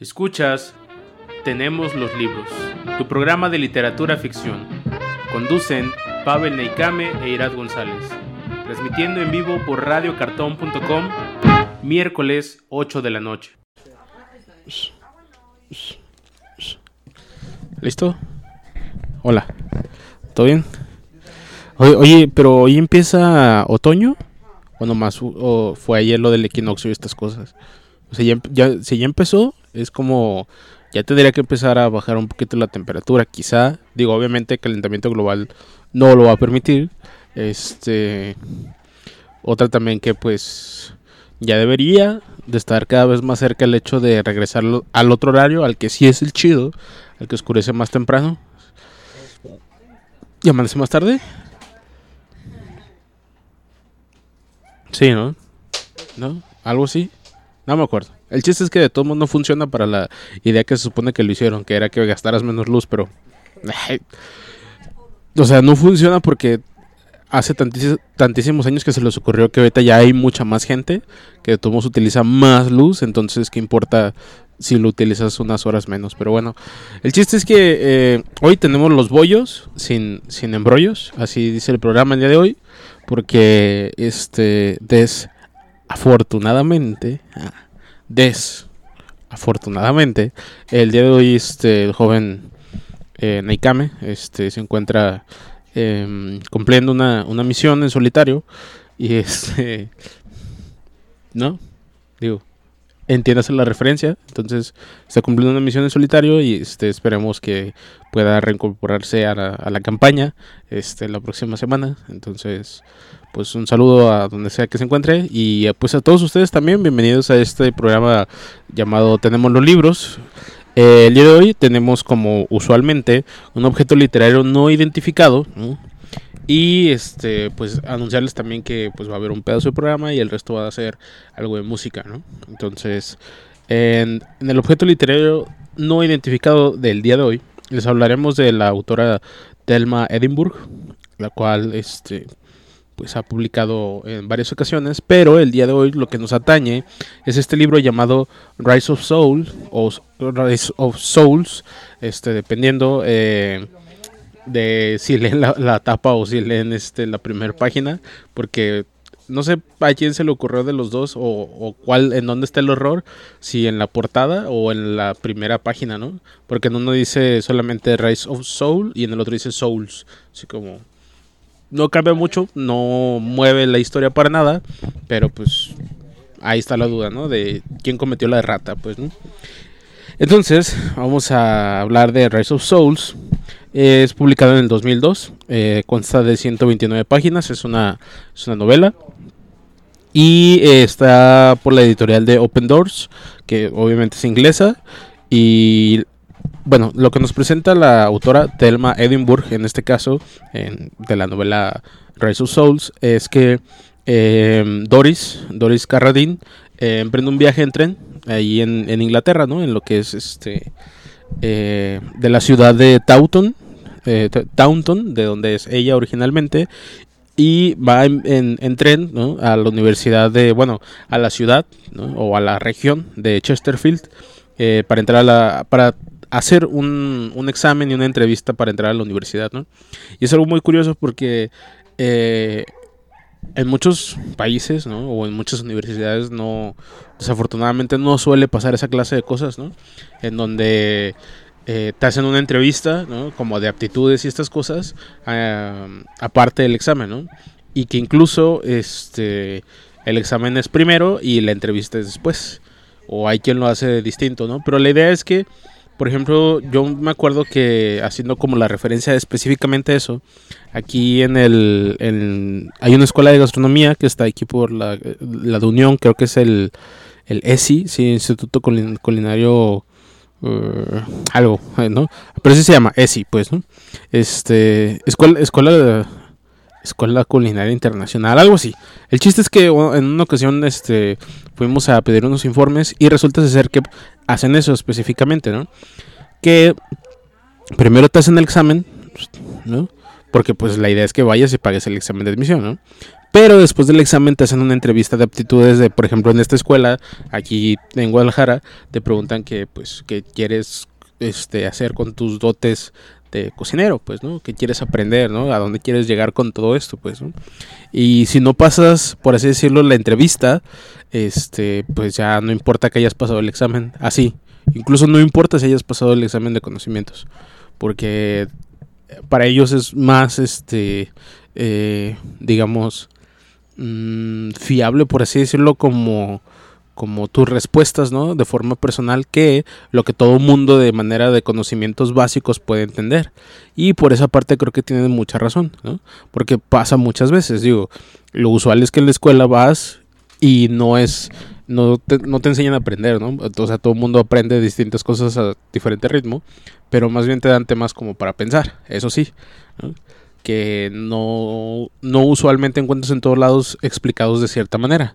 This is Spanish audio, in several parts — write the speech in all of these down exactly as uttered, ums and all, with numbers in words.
Escuchas Tenemos los libros, tu programa de literatura ficción. Conducen Pavel Neikame e Irad González. Transmitiendo en vivo por radio cartón punto com, miércoles ocho de la noche. ¿Listo? Hola. ¿Todo bien? Oye, oye, pero hoy empieza otoño. O nomás o fue ayer lo del equinoccio y estas cosas. O sea, ya, ya, si ya empezó, es como... Ya tendría que empezar a bajar un poquito la temperatura, quizá. Digo, obviamente el calentamiento global no lo va a permitir. Este... Otra también que pues... Ya debería de estar cada vez más cerca el hecho de regresar al otro horario, al que sí es el chido, al que oscurece más temprano y amanece más tarde. Sí, ¿no? ¿No? ¿Algo así? No me acuerdo. El chiste es que de todos modos no funciona para la idea que se supone que lo hicieron, que era que gastaras menos luz, pero... O sea, no funciona porque hace tantísimos, tantísimos años que se les ocurrió que ahorita ya hay mucha más gente, que de todos modos utiliza más luz, entonces ¿qué importa si lo utilizas unas horas menos? Pero bueno, el chiste es que eh, hoy tenemos los bollos sin, sin embrollos, así dice el programa el día de hoy, porque este desafortunadamente, desafortunadamente, el día de hoy este el joven eh, Neikame este se encuentra eh, cumpliendo una, una misión en solitario y este no digo entiéndase la referencia, entonces está cumpliendo una misión en solitario y este esperemos que pueda reincorporarse a la, a la campaña este la próxima semana. Entonces pues un saludo a donde sea que se encuentre y pues a todos ustedes también bienvenidos a este programa llamado Tenemos los libros. Eh, el día de hoy tenemos como usualmente un objeto literario no identificado, ¿no? Y este pues anunciarles también que pues va a haber un pedazo de programa y el resto va a ser algo de música, ¿no? Entonces en, en el objeto literario no identificado del día de hoy les hablaremos de la autora Thelma Edinburgh, la cual este pues ha publicado en varias ocasiones, pero el día de hoy lo que nos atañe es este libro llamado Rise of Soul o Rise of Souls, este dependiendo eh, de si leen la, la tapa o si leen este la primera página, porque no sé a quién se le ocurrió de los dos o, o cuál, en dónde está el error, si en la portada o en la primera página, ¿no? Porque en uno dice solamente Rise of Soul y en el otro dice Souls, así como no cambia mucho, no mueve la historia para nada, pero pues ahí está la duda, ¿no? De quién cometió la errata, pues, ¿no? Entonces, vamos a hablar de Rise of Souls. Es publicado en el dos mil dos, eh, consta de ciento veintinueve páginas, es una, es una novela. Y eh, está por la editorial de Open Doors, que obviamente es inglesa. Y bueno, lo que nos presenta la autora Thelma Edinburgh, en este caso, en, de la novela Rise of Souls, es que eh, Doris, Doris Carradine, eh, emprende un viaje en tren ahí en, en Inglaterra, ¿no? En lo que es este eh, de la ciudad de Taunton, eh, Taunton, de donde es ella originalmente, y va en, en, en tren, ¿no? A la universidad de, bueno, a la ciudad, ¿no? O a la región de Chesterfield, eh, para entrar a la, para hacer un, un examen y una entrevista para entrar a la universidad, ¿no? Y es algo muy curioso porque eh, en muchos países, ¿no? O en muchas universidades no, desafortunadamente no suele pasar esa clase de cosas, ¿no? En donde eh, te hacen una entrevista, ¿no? Como de aptitudes y estas cosas, eh, aparte del examen, ¿no? Y que incluso este el examen es primero y la entrevista es después, o hay quien lo hace distinto, ¿no? Pero la idea es que, por ejemplo, yo me acuerdo que haciendo como la referencia específicamente a eso, aquí en el en, hay una escuela de gastronomía que está aquí por la, la de Unión, creo que es el, el E S I, sí, Instituto Culin, Culinario uh, algo, ¿no? Pero sí se llama E S I, pues, ¿no? Este, escuela, escuela, escuela Culinaria Internacional, algo así. El chiste es que en una ocasión este, fuimos a pedir unos informes y resulta ser que hacen eso específicamente, ¿no? Que primero te hacen el examen, ¿no? porque pues la idea es que vayas y pagues el examen de admisión, ¿no? Pero después del examen te hacen una entrevista de aptitudes de, por ejemplo, en esta escuela, aquí en Guadalajara, te preguntan que, pues, qué quieres este, hacer con tus dotes de cocinero, pues, ¿no? ¿Qué quieres aprender, ¿no? ¿A dónde quieres llegar con todo esto, pues, ¿no? Y si no pasas, por así decirlo, la entrevista, este, pues ya no importa que hayas pasado el examen, así. Incluso no importa si hayas pasado el examen de conocimientos, porque para ellos es más, este, eh, digamos, mmm, fiable, por así decirlo, como... como tus respuestas, ¿no? De forma personal, que lo que todo mundo de manera de conocimientos básicos puede entender. Y por esa parte creo que tienen mucha razón, ¿no? Porque pasa muchas veces, digo, lo usual es que en la escuela vas y no es, no te, no te enseñan a aprender, ¿no? O sea, todo el mundo aprende distintas cosas a diferente ritmo, pero más bien te dan temas como para pensar, eso sí, ¿no? Que no, no usualmente encuentras en todos lados explicados de cierta manera.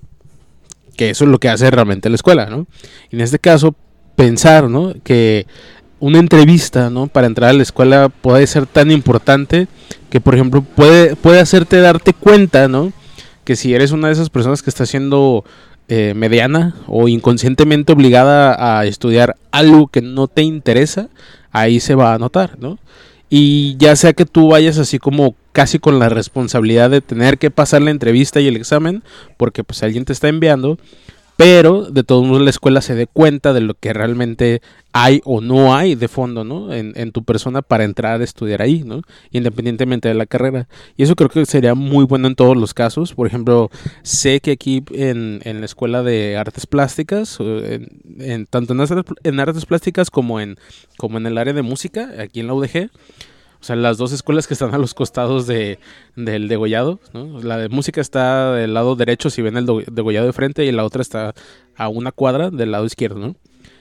Que eso es lo que hace realmente la escuela, ¿no? Y en este caso, pensar, ¿no? Que una entrevista, ¿no? Para entrar a la escuela puede ser tan importante que, por ejemplo, puede, puede hacerte darte cuenta, ¿no? Que si eres una de esas personas que está siendo eh, mediana o inconscientemente obligada a estudiar algo que no te interesa, ahí se va a notar, ¿no? Y ya sea que tú vayas así como casi con la responsabilidad de tener que pasar la entrevista y el examen, porque pues alguien te está enviando, pero de todos modos la escuela se dé cuenta de lo que realmente hay o no hay de fondo, ¿no? En, en tu persona para entrar a estudiar ahí, ¿no? Independientemente de la carrera. Y eso creo que sería muy bueno en todos los casos. Por ejemplo, sé que aquí en, en la escuela de artes plásticas, en, en, tanto en, en artes plásticas como en, como en el área de música, aquí en la U D G, o sea, las dos escuelas que están a los costados de, del degollado, ¿no? La de música está del lado derecho si ven el degollado de frente, y la otra está a una cuadra del lado izquierdo, ¿no?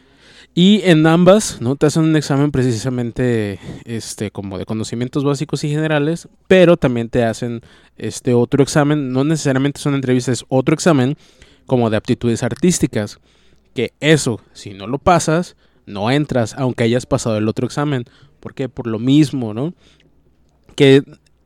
Y en ambas, ¿no? Te hacen un examen precisamente este, como de conocimientos básicos y generales, pero también te hacen este otro examen, no necesariamente son entrevistas, es otro examen como de aptitudes artísticas, que eso, si no lo pasas, no entras, aunque hayas pasado el otro examen. ¿Por qué? Por lo mismo, ¿no? Que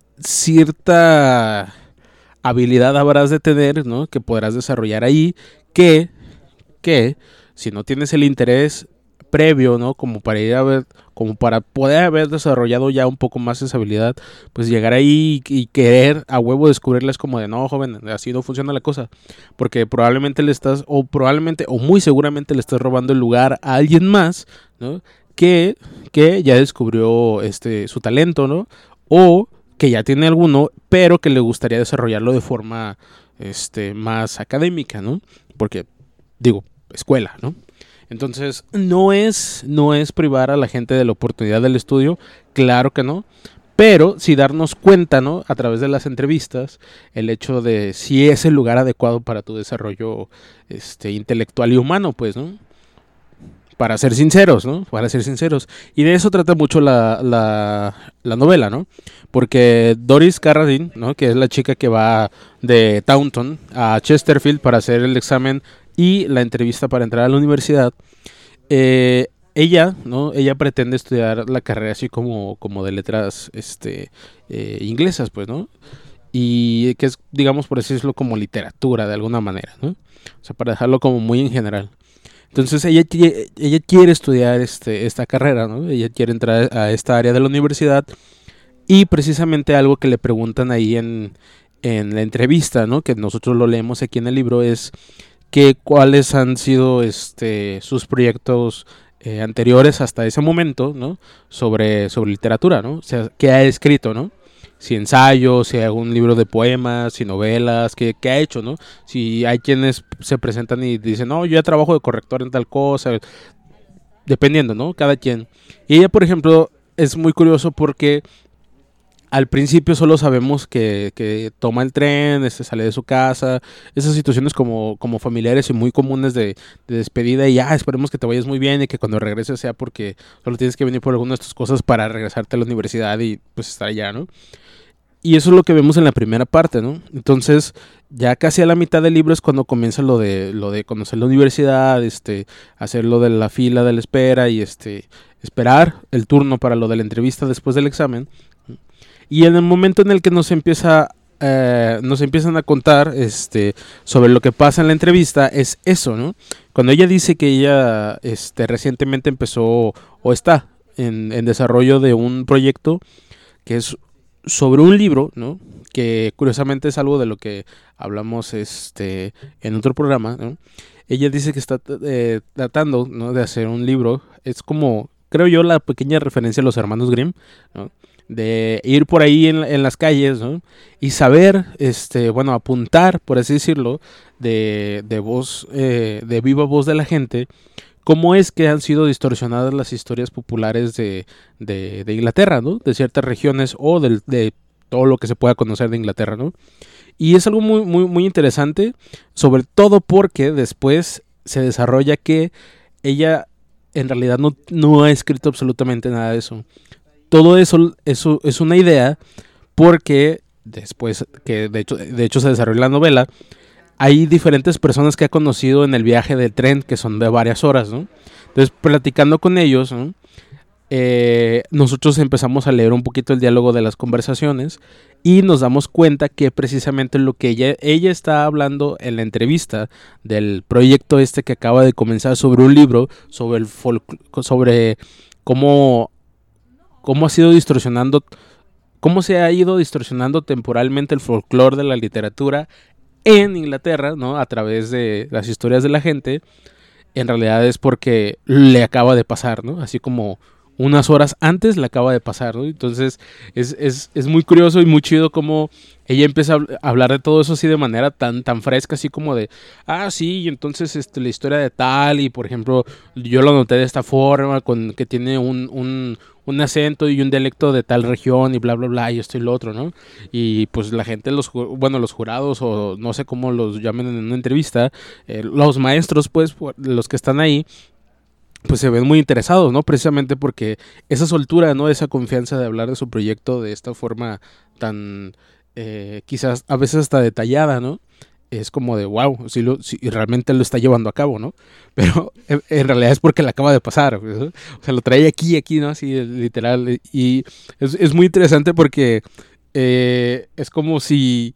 cierta habilidad habrás de tener, ¿no? Que podrás desarrollar ahí, que, que si no tienes el interés previo, ¿no? Como para ir a ver, como para poder haber desarrollado ya un poco más esa habilidad, pues llegar ahí y, y querer a huevo descubrirles como de no, joven, así no funciona la cosa, porque probablemente le estás, o probablemente, o muy seguramente le estás robando el lugar a alguien más, ¿no? Que, que ya descubrió este su talento, ¿no? O que ya tiene alguno, pero que le gustaría desarrollarlo de forma este, más académica, ¿no? Porque, digo, escuela, ¿no? Entonces, no es, no es privar a la gente de la oportunidad del estudio, claro que no, pero sí darnos cuenta, ¿no? A través de las entrevistas, el hecho de si es el lugar adecuado para tu desarrollo este, intelectual y humano, pues, ¿no? Para ser sinceros, ¿no? Para ser sinceros. Y de eso trata mucho la, la, la novela, ¿no? Porque Doris Carradine, ¿no? Que es la chica que va de Taunton a Chesterfield para hacer el examen y la entrevista para entrar a la universidad, eh, ella, ¿no? Ella pretende estudiar la carrera así como, como de letras este, eh, inglesas, pues, ¿no? Y que es, digamos, por así decirlo, como literatura de alguna manera, ¿no? O sea, para dejarlo como muy en general. Entonces ella, ella quiere estudiar este, esta carrera, ¿no? Ella quiere entrar a esta área de la universidad, y precisamente algo que le preguntan ahí en, en la entrevista, ¿no? Que nosotros lo leemos aquí en el libro, es que cuáles han sido este, sus proyectos eh, anteriores hasta ese momento, ¿no? Sobre, sobre literatura, ¿no? O sea, qué ha escrito, ¿no? Si ensayos, si algún libro de poemas, si novelas, ¿qué, qué ha hecho, ¿no? Si hay quienes se presentan y dicen, no, yo ya trabajo de corrector en tal cosa, dependiendo, ¿no? Cada quien. Y ella, por ejemplo, es muy curioso porque al principio solo sabemos que, que toma el tren, este, sale de su casa, esas situaciones como, como familiares y muy comunes de, de despedida, y ya, ah, esperemos que te vayas muy bien y que cuando regreses sea porque solo tienes que venir por alguna de tus cosas para regresarte a la universidad y pues estar allá, ¿no? Y eso es lo que vemos en la primera parte, ¿no? Entonces, ya casi a la mitad del libro es cuando comienza lo de lo de conocer la universidad, este, hacer lo de la fila de la espera y este esperar el turno para lo de la entrevista después del examen. Y en el momento en el que nos empieza eh, nos empiezan a contar este sobre lo que pasa en la entrevista es eso, ¿no? Cuando ella dice que ella este recientemente empezó o está en, en desarrollo de un proyecto que es sobre un libro, ¿no? Que curiosamente es algo de lo que hablamos este en otro programa, ¿no? Ella dice que está eh, tratando, ¿no?, de hacer un libro. Es como, creo yo, la pequeña referencia a los hermanos Grimm, ¿no? De ir por ahí en, en las calles, ¿no? Y saber, este, bueno, apuntar, por así decirlo, de, de voz, eh, de viva voz de la gente, cómo es que han sido distorsionadas las historias populares de, de, de Inglaterra, ¿no? De ciertas regiones o de, de todo lo que se pueda conocer de Inglaterra, ¿no? Y es algo muy, muy, muy interesante, sobre todo porque después se desarrolla que ella en realidad no, no ha escrito absolutamente nada de eso. Todo eso, eso es una idea porque después, que de hecho, de hecho se desarrolla la novela, hay diferentes personas que ha conocido en el viaje del tren que son de varias horas, ¿no? Entonces, platicando con ellos, ¿no?, Eh, nosotros empezamos a leer un poquito el diálogo de las conversaciones y nos damos cuenta que precisamente lo que ella, ella está hablando en la entrevista del proyecto este que acaba de comenzar sobre un libro sobre el folclore, sobre cómo, cómo ha sido distorsionando, cómo se ha ido distorsionando temporalmente el folclore de la literatura en Inglaterra, ¿no?, a través de las historias de la gente. En realidad es porque le acaba de pasar, ¿no? Así como unas horas antes le acaba de pasar, ¿no? Entonces es, es, es muy curioso y muy chido como ella empieza a hablar de todo eso así de manera tan, tan fresca, así como de, ah, sí, y entonces este, la historia de tal, y por ejemplo, yo lo noté de esta forma, con que tiene un, un, un acento y un dialecto de tal región, y bla, bla, bla, y esto y lo otro, ¿no? Y pues la gente, los bueno, los jurados, o no sé cómo los llamen en una entrevista, eh, los maestros, pues, los que están ahí, pues se ven muy interesados, ¿no? Precisamente porque esa soltura, ¿no? Esa confianza de hablar de su proyecto de esta forma tan, eh, quizás a veces hasta detallada, ¿no? Es como de, wow, si, lo, si realmente lo está llevando a cabo, ¿no? Pero en, en realidad es porque le acaba de pasar, ¿no? O sea, lo trae aquí, aquí, ¿no? Así, literal. Y es, es muy interesante porque eh, es como si...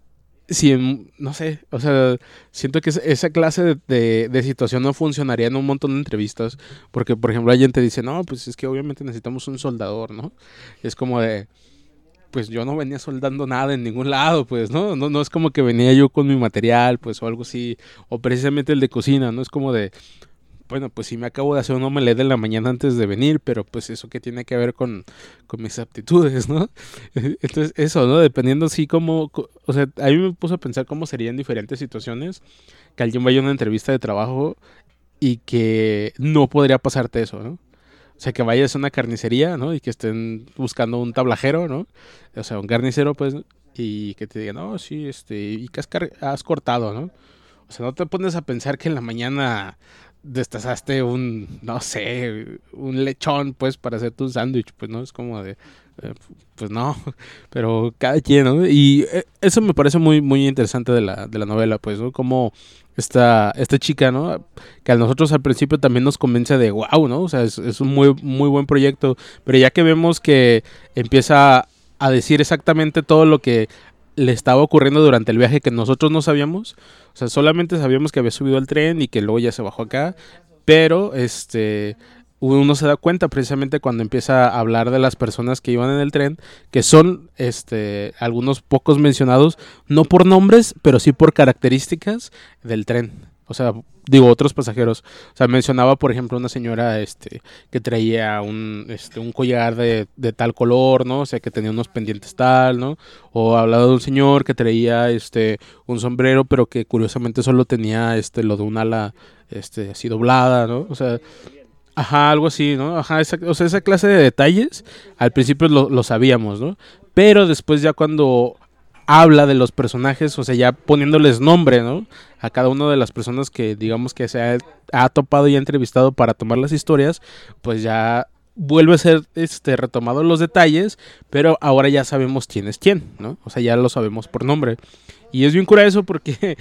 Si en, no sé, o sea, siento que esa clase de, de, de situación no funcionaría en un montón de entrevistas, porque por ejemplo alguien te dice, no, pues es que obviamente necesitamos un soldador, ¿no? Es como de, pues yo no venía soldando nada en ningún lado, pues, ¿no? No, no es como que venía yo con mi material, pues, o algo así, o precisamente el de cocina, ¿no? Es como de, bueno, pues sí me acabo de hacer un omelette en la mañana antes de venir, pero pues eso que tiene que ver con, con mis aptitudes, ¿no? Entonces eso, ¿no? Dependiendo sí como, o sea, a mí me puso a pensar cómo serían diferentes situaciones que alguien vaya a una entrevista de trabajo y que no podría pasarte eso, ¿no? O sea, que vayas a una carnicería, ¿no? Y que estén buscando un tablajero, ¿no? O sea, un carnicero, pues, y que te digan, no, sí, este, y que has, car- has cortado, ¿no? O sea, no te pones a pensar que en la mañana destazaste un, no sé, un lechón, pues, para hacer tu sándwich, pues, ¿no? Es como de, eh, pues no, pero cada quien, ¿no? Y eh, eso me parece muy, muy interesante de la, de la novela, pues, ¿no? Como esta, esta chica, ¿no? Que a nosotros al principio también nos convence de, wow, ¿no? O sea, es, es un muy, muy buen proyecto, pero ya que vemos que empieza a decir exactamente todo lo que le estaba ocurriendo durante el viaje que nosotros no sabíamos. O sea, solamente sabíamos que había subido al tren y que luego ya se bajó acá. Pero este uno se da cuenta precisamente cuando empieza a hablar de las personas que iban en el tren, que son este algunos pocos mencionados, no por nombres, pero sí por características del tren. O sea, digo, otros pasajeros. O sea, mencionaba, por ejemplo, una señora este que traía un este un collar de, de tal color, ¿no? O sea, que tenía unos pendientes tal, ¿no? O hablaba de un señor que traía este un sombrero, pero que curiosamente solo tenía este lo de un ala este así doblada, ¿no? O sea, ajá, algo así, ¿no? Ajá, esa, o sea, esa clase de detalles al principio lo, lo sabíamos, ¿no? Pero después ya cuando habla de los personajes, o sea, ya poniéndoles nombre, ¿no? A cada una de las personas que digamos que se ha, ha topado y ha entrevistado para tomar las historias, pues ya vuelve a ser este retomado los detalles, pero ahora ya sabemos quién es quién, ¿no? O sea, ya lo sabemos por nombre. Y es bien cura eso porque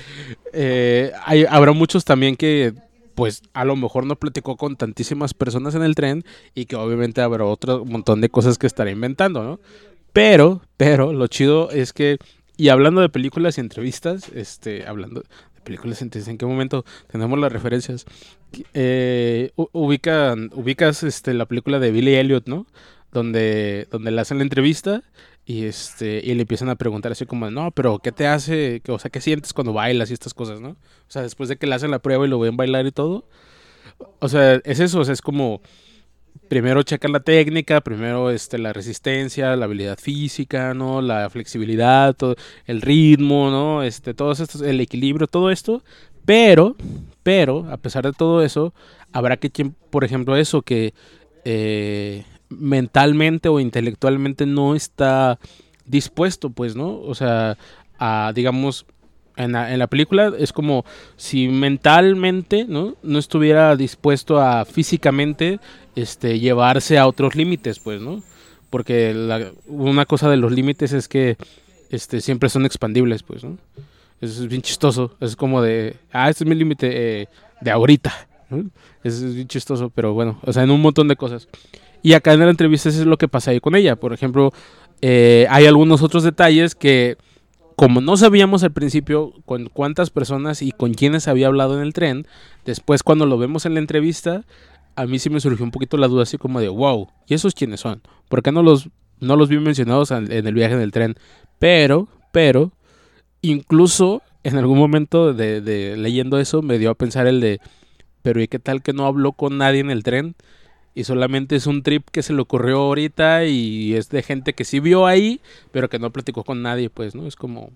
eh, hay, habrá muchos también que pues a lo mejor no platicó con tantísimas personas en el tren y que obviamente habrá otro montón de cosas que estará inventando, ¿no? Pero, pero, lo chido es que, y hablando de películas y entrevistas, este, hablando de películas y entrevistas, ¿en qué momento tenemos las referencias? Eh, ubican, ubicas este, la película de Billy Elliot, ¿no? Donde, donde le hacen la entrevista y este y le empiezan a preguntar así como, no, pero ¿qué te hace? O sea, ¿qué sientes cuando bailas y estas cosas, no? O sea, después de que le hacen la prueba y lo ven bailar y todo. O sea, es eso, o sea, es como primero checan la técnica, primero este la resistencia, la habilidad física, ¿no? La flexibilidad, todo, el ritmo, ¿no? Este, todos estos, el equilibrio, todo esto, pero, pero, a pesar de todo eso, habrá que quien, por ejemplo, eso, que eh, mentalmente o intelectualmente no está dispuesto, pues, ¿no? O sea, a, digamos, en la, en la película es como si mentalmente, ¿no? No estuviera dispuesto a físicamente este, llevarse a otros límites, pues, ¿no? Porque la, una cosa de los límites es que este, siempre son expandibles, pues, ¿no? Eso es bien chistoso. Es como de, ah, este es mi límite eh, de ahorita, ¿no? Eso es bien chistoso, pero bueno, o sea, en un montón de cosas. Y acá en la entrevista eso es lo que pasa ahí con ella. Por ejemplo, eh, hay algunos otros detalles que, como no sabíamos al principio con cuántas personas y con quiénes había hablado en el tren, después cuando lo vemos en la entrevista, a mí sí me surgió un poquito la duda así como de, wow, ¿y esos quiénes son? ¿Por qué no los, no los vi mencionados en el viaje en el tren? Pero, pero, incluso en algún momento de, de leyendo eso me dio a pensar el de, pero ¿y qué tal que no habló con nadie en el tren? Y solamente es un trip que se le ocurrió ahorita y es de gente que sí vio ahí, pero que no platicó con nadie, pues, ¿no? Es como,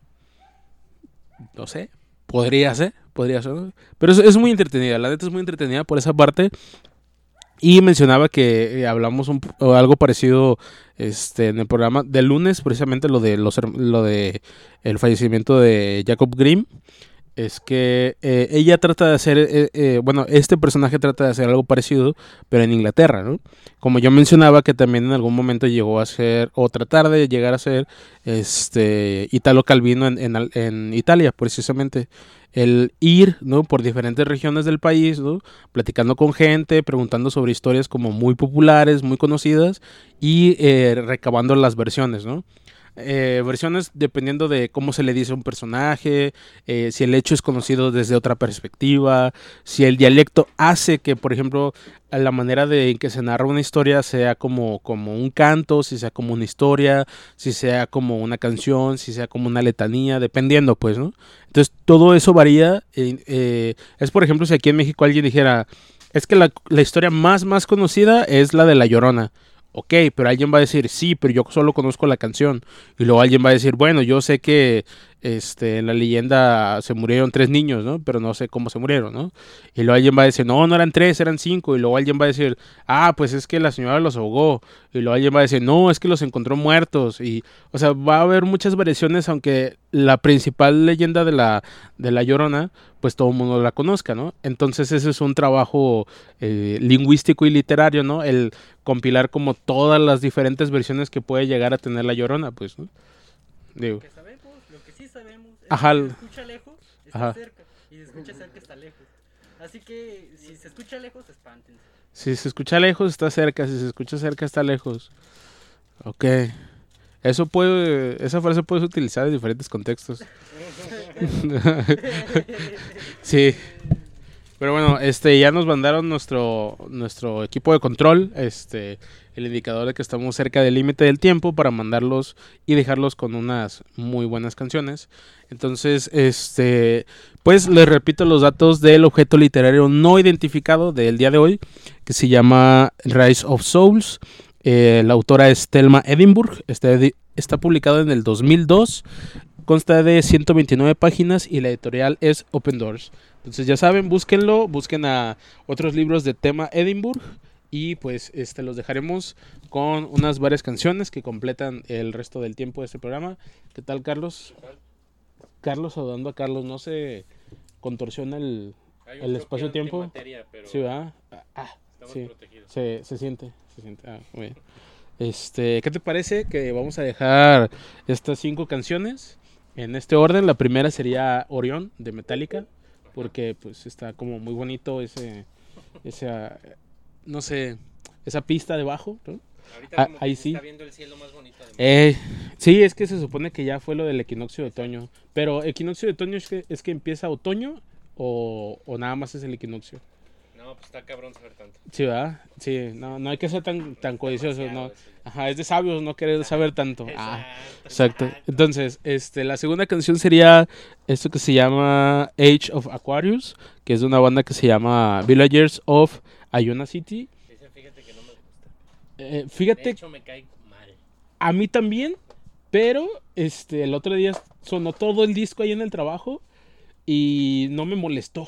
no sé, podría ser, podría ser, ¿no? Pero es, es muy entretenida, la neta es muy entretenida por esa parte. Y mencionaba que eh, hablamos un, o algo parecido este, en el programa del lunes, precisamente lo de los lo de el fallecimiento de Jacob Grimm. Es que eh, ella trata de hacer, eh, eh, bueno, este personaje trata de hacer algo parecido, pero en Inglaterra, ¿no? Como yo mencionaba que también en algún momento llegó a ser, o tratar de llegar a ser, este, Italo Calvino en, en, en Italia, precisamente. El ir, ¿no? Por diferentes regiones del país, ¿no? Platicando con gente, preguntando sobre historias como muy populares, muy conocidas, y eh, recabando las versiones, ¿no? Eh, versiones dependiendo de cómo se le dice a un personaje, eh, si el hecho es conocido desde otra perspectiva, si el dialecto hace que, por ejemplo, la manera de en que se narra una historia sea como, como un canto, si sea como una historia, si sea como una canción, si sea como una letanía, dependiendo, pues, ¿no? Entonces, todo eso varía. Eh, eh, es, por ejemplo, si aquí en México alguien dijera, es que la, la historia más, más conocida es la de La Llorona. Ok, pero alguien va a decir, sí, pero yo solo conozco la canción. Y luego alguien va a decir, bueno, yo sé que este, en la leyenda se murieron tres niños, ¿no? Pero no sé cómo se murieron, ¿no? Y luego alguien va a decir, no, no eran tres, eran cinco. Y luego alguien va a decir, ah, pues es que la señora los ahogó. Y luego alguien va a decir, no, es que los encontró muertos. Y, o sea, va a haber muchas variaciones, aunque la principal leyenda de la, de la Llorona, pues todo el mundo la conozca, ¿no? Entonces ese es un trabajo eh, lingüístico y literario, ¿no? El compilar como todas las diferentes versiones que puede llegar a tener la Llorona, pues, ¿no? Digo. Lo que sabemos, lo que sí sabemos es Ajá. que si se escucha lejos, está Ajá. cerca, y si se escucha cerca, está lejos. Así que si se escucha lejos, espántense. Si se escucha lejos, está cerca. Si se escucha cerca, está lejos. Ok. Eso puede, esa frase puedes utilizar en diferentes contextos. Sí. Pero bueno, este ya nos mandaron nuestro nuestro equipo de control, este el indicador de que estamos cerca del límite del tiempo para mandarlos y dejarlos con unas muy buenas canciones. Entonces, este pues les repito los datos del objeto literario no identificado del día de hoy, que se llama Rise of Souls. Eh, la autora es Thelma Edinburgh, está, está publicado en el dos mil dos, consta de ciento veintinueve páginas y la editorial es Open Doors. Entonces ya saben, búsquenlo, busquen a otros libros de Thelma Edinburgh y pues este los dejaremos con unas varias canciones que completan el resto del tiempo de este programa. ¿Qué tal, Carlos? Carlos, saludando a Carlos, ¿no se contorsiona el, el espacio-tiempo? Materia, pero Sí, ¿verdad? Ah, estamos sí. protegidos. Se, se siente, se siente. Ah, muy bien. Este, ¿qué te parece que vamos a dejar estas cinco canciones en este orden? La primera sería Orión de Metallica, porque pues está como muy bonito ese, esa, no sé, esa pista de bajo, ¿no? Ahorita Ah, como que ahí se sí. está viendo el cielo más bonito de México. Eh, sí, es que se supone que ya fue lo del equinoccio de otoño. Pero equinoccio de otoño es que, es que empieza otoño o, o nada más es el equinoccio. No, pues está cabrón saber tanto. Sí, ¿verdad? Sí, no, no hay que ser tan, tan codiciosos, demasiado ¿no? eso ya. Ajá, es de sabios no querer saber tanto. Ah, Exacto, exacto. Entonces, este, la segunda canción sería esto que se llama Age of Aquarius, que es de una banda que se llama Villagers of Iona City. Ese fíjate que no me gusta. Eh, De fíjate, hecho, me cae mal. a mí también, pero este, el otro día sonó todo el disco ahí en el trabajo y no me molestó.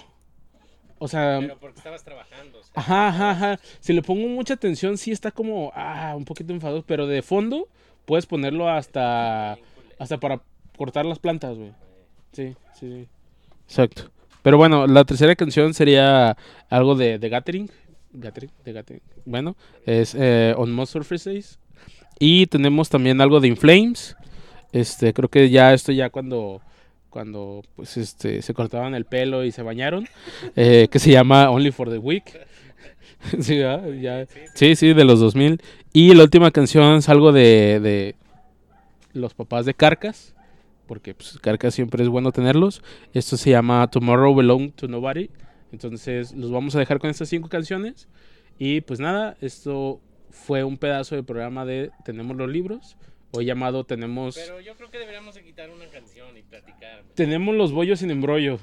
O sea, Pero porque estabas trabajando. O sea, ajá, ajá, ajá. Si le pongo mucha atención, sí está como, ah, un poquito enfadoso, pero de fondo puedes ponerlo hasta, bien culero. hasta para cortar las plantas, güey. Sí, sí, sí. Exacto. Pero bueno, la tercera canción sería algo de, de Gathering. Gathering, de Gathering. Bueno, es eh, On Most Surfaces. Y tenemos también algo de In Flames. Este, creo que ya esto ya cuando, cuando pues este, se cortaban el pelo y se bañaron. eh, que se llama Only for the Week. Sí, ¿verdad? Ya. Sí, sí, de los dos mil. Y la última canción es algo de, de los papás de Carcass, porque pues, Carcass siempre es bueno tenerlos. Esto se llama Tomorrow Belong to Nobody. Entonces los vamos a dejar con estas cinco canciones. Y pues nada, esto fue un pedazo del programa de Tenemos los libros. Hoy llamado Tenemos... Pero yo creo que deberíamos de quitar una canción y platicar. ¿no? Tenemos los bollos sin embrollo.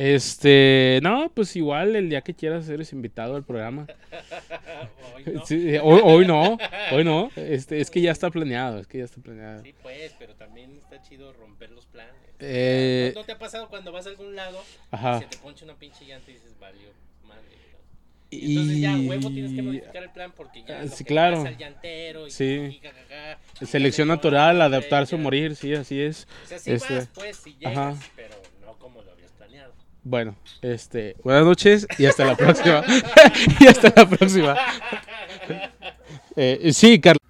Este, no, pues igual el día que quieras eres invitado al programa. Hoy no. Sí, hoy, hoy no, hoy no. Este, es que ya está planeado, es que ya está planeado. Sí, pues, pero también está chido romper los planes. Eh, ¿No, no te ha pasado cuando vas a algún lado Ajá. y se te poncha una pinche llanta y dices, valió, madre? ¿no? Y entonces ya, huevo, tienes que modificar el plan porque ya Ah, lo sí, que claro. vas al llantero y, Sí. y jajaja, y Selección ya natural, mejor, adaptarse o ya. morir, sí, así es. O sea, sí Este, vas, pues, si llegas, ajá. pero no como lo habías planeado. Bueno, este, buenas noches y hasta la próxima. Y hasta la próxima. Eh, sí, Carlos.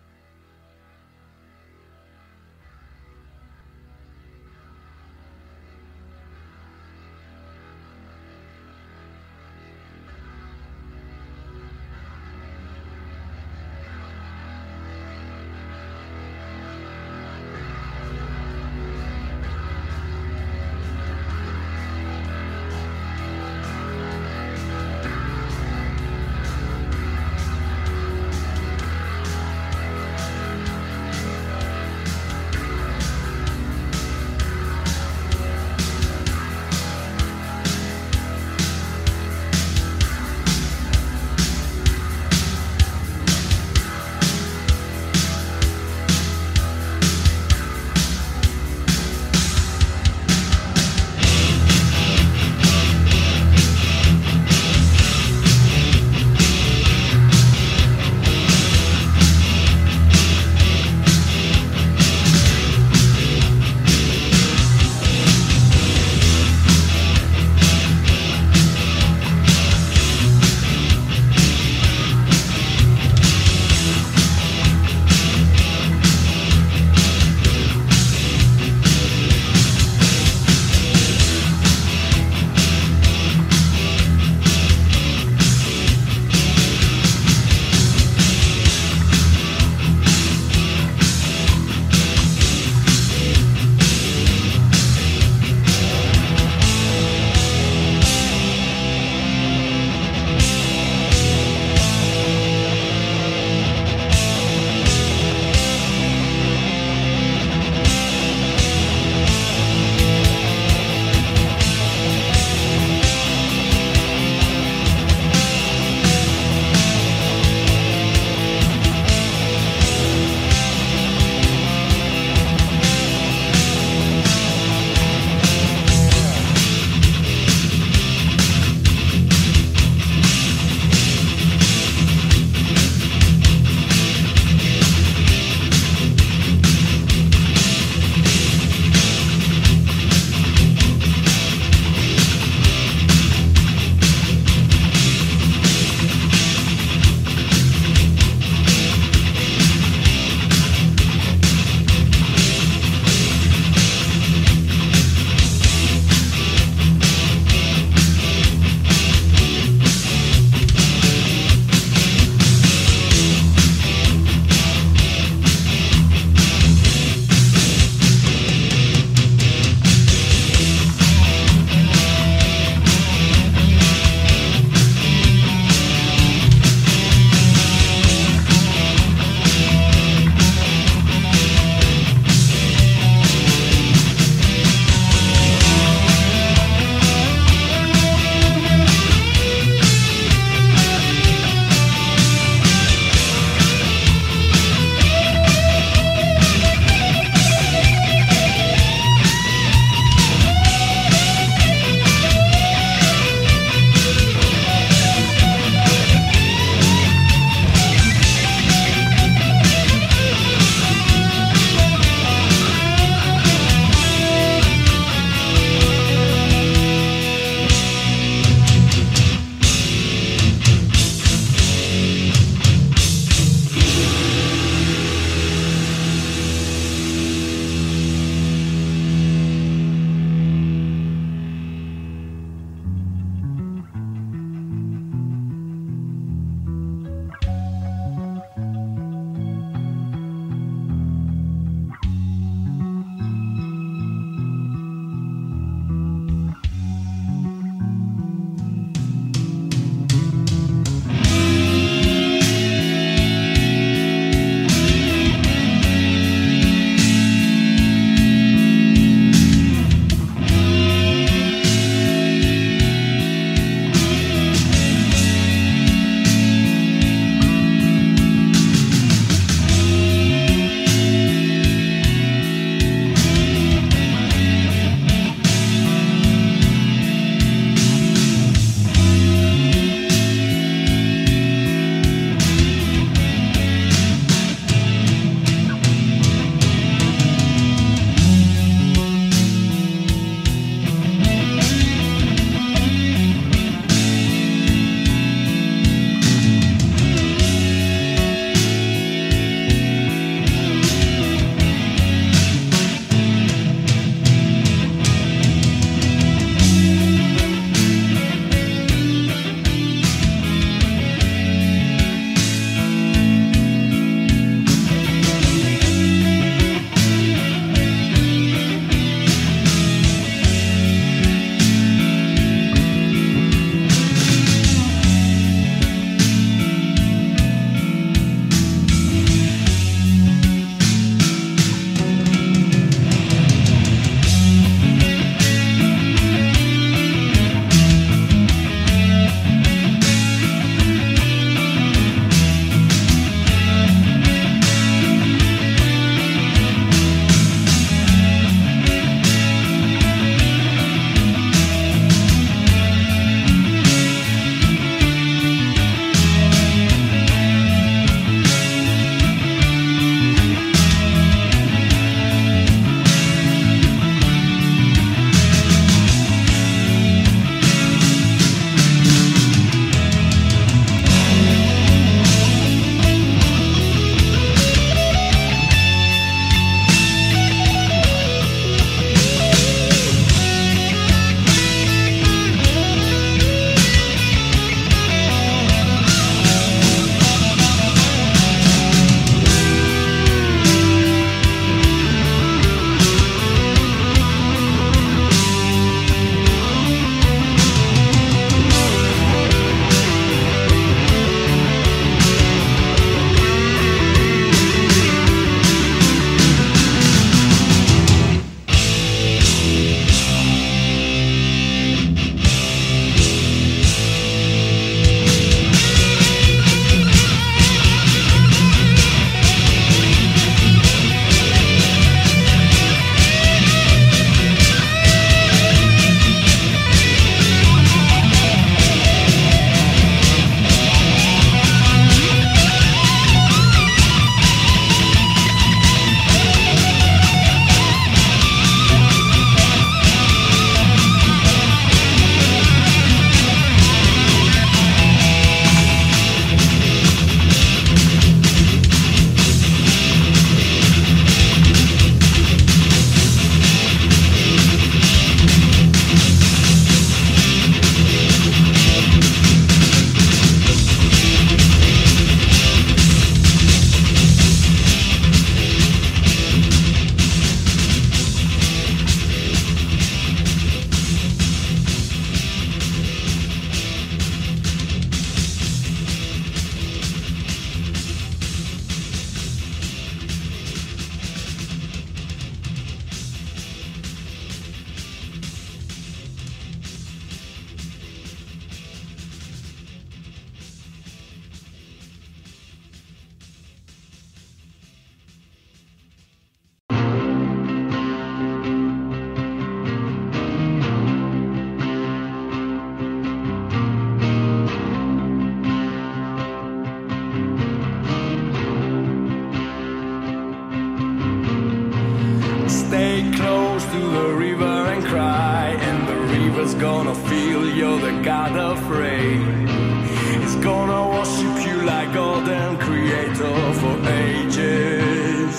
to the river and cry, and the river's gonna feel you're the god of rain. It's gonna worship you like God and Creator for ages.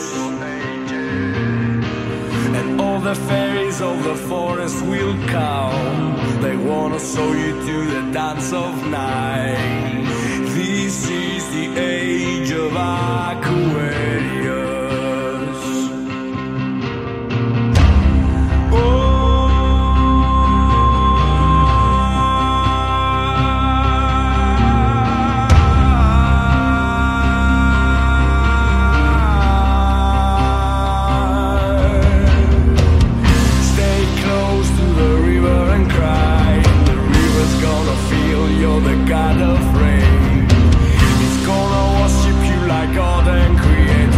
And all the fairies of the forest will come. They wanna show you to the dance of night. This is the age of Aquarius. You're the god of rain. It's gonna worship you like God and Creator.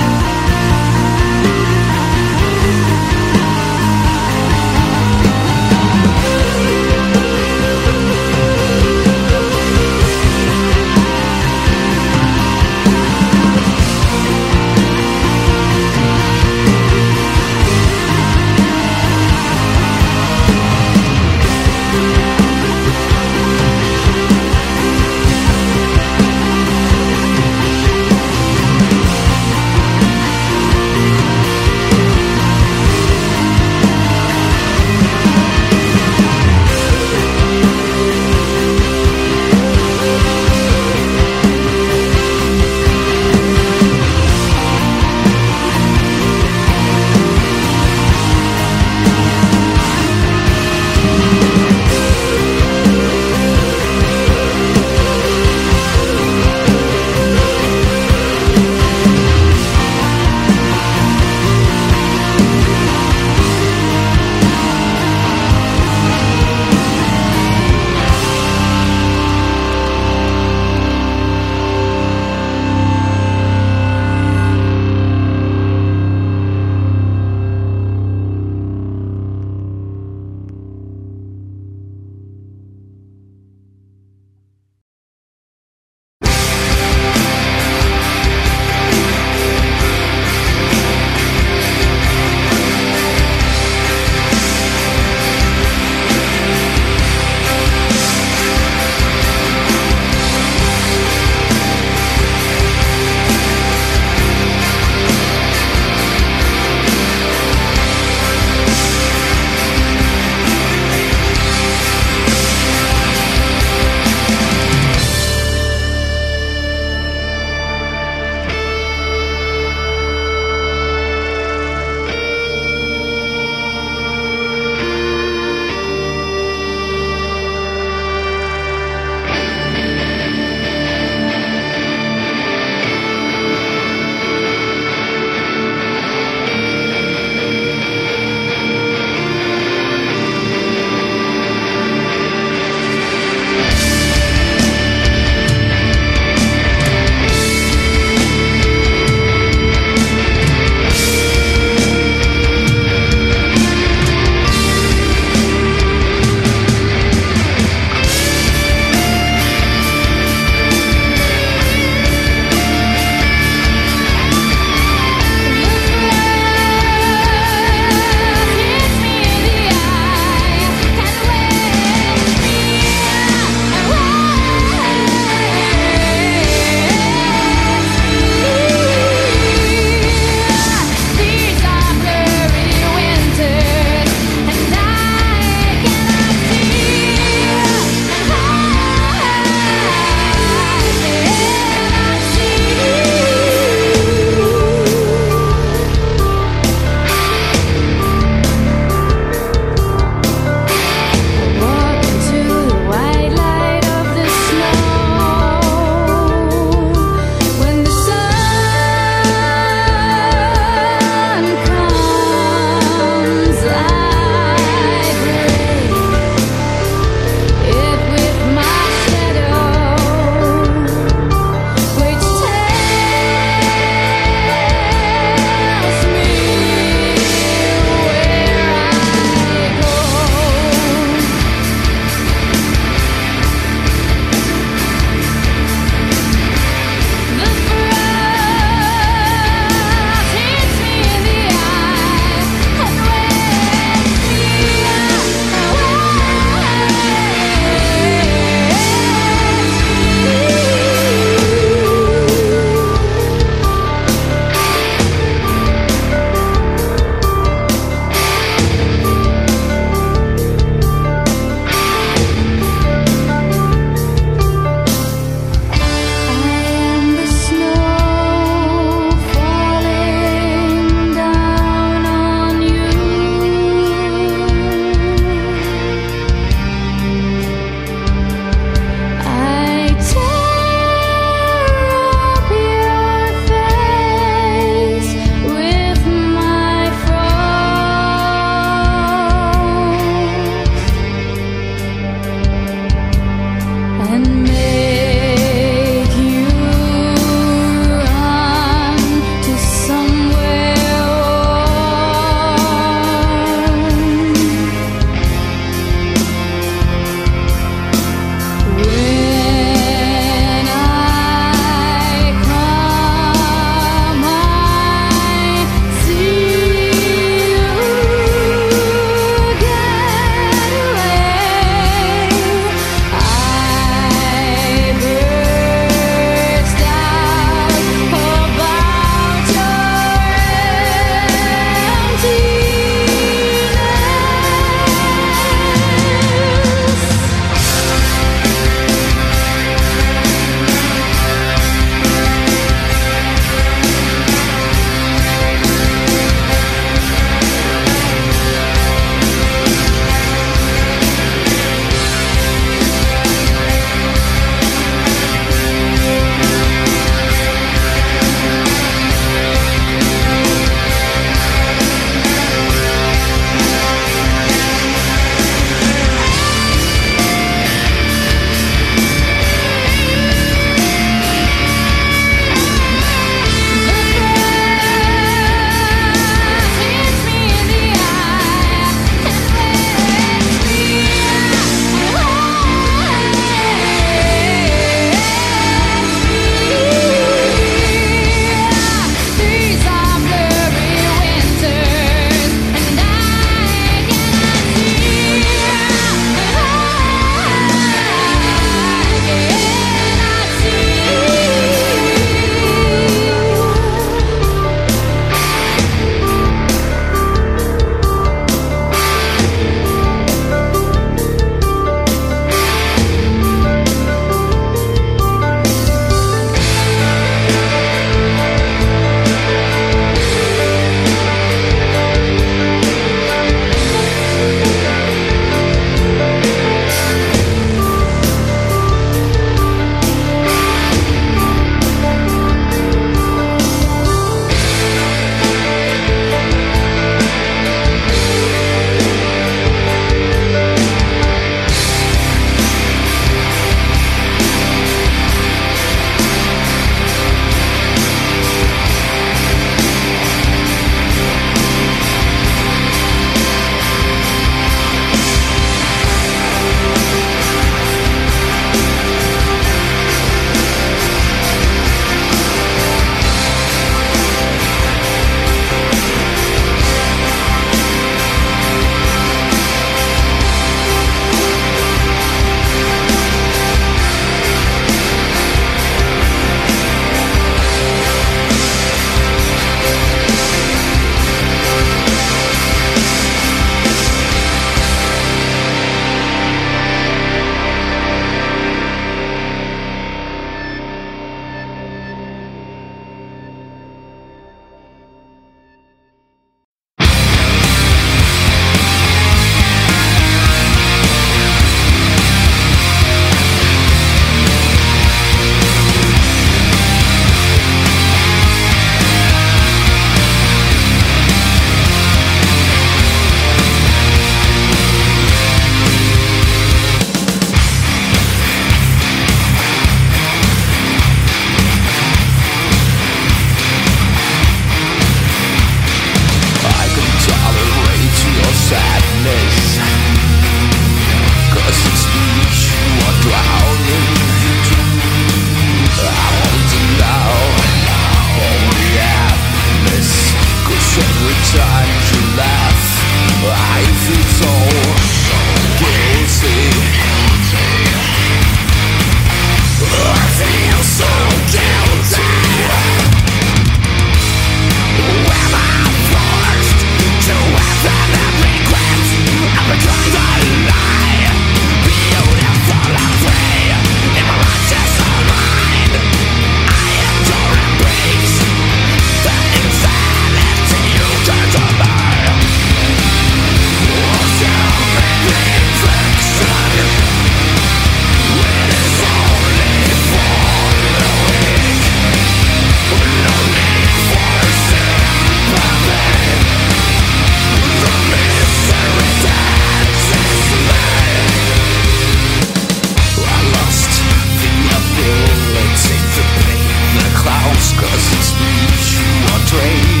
speech or train.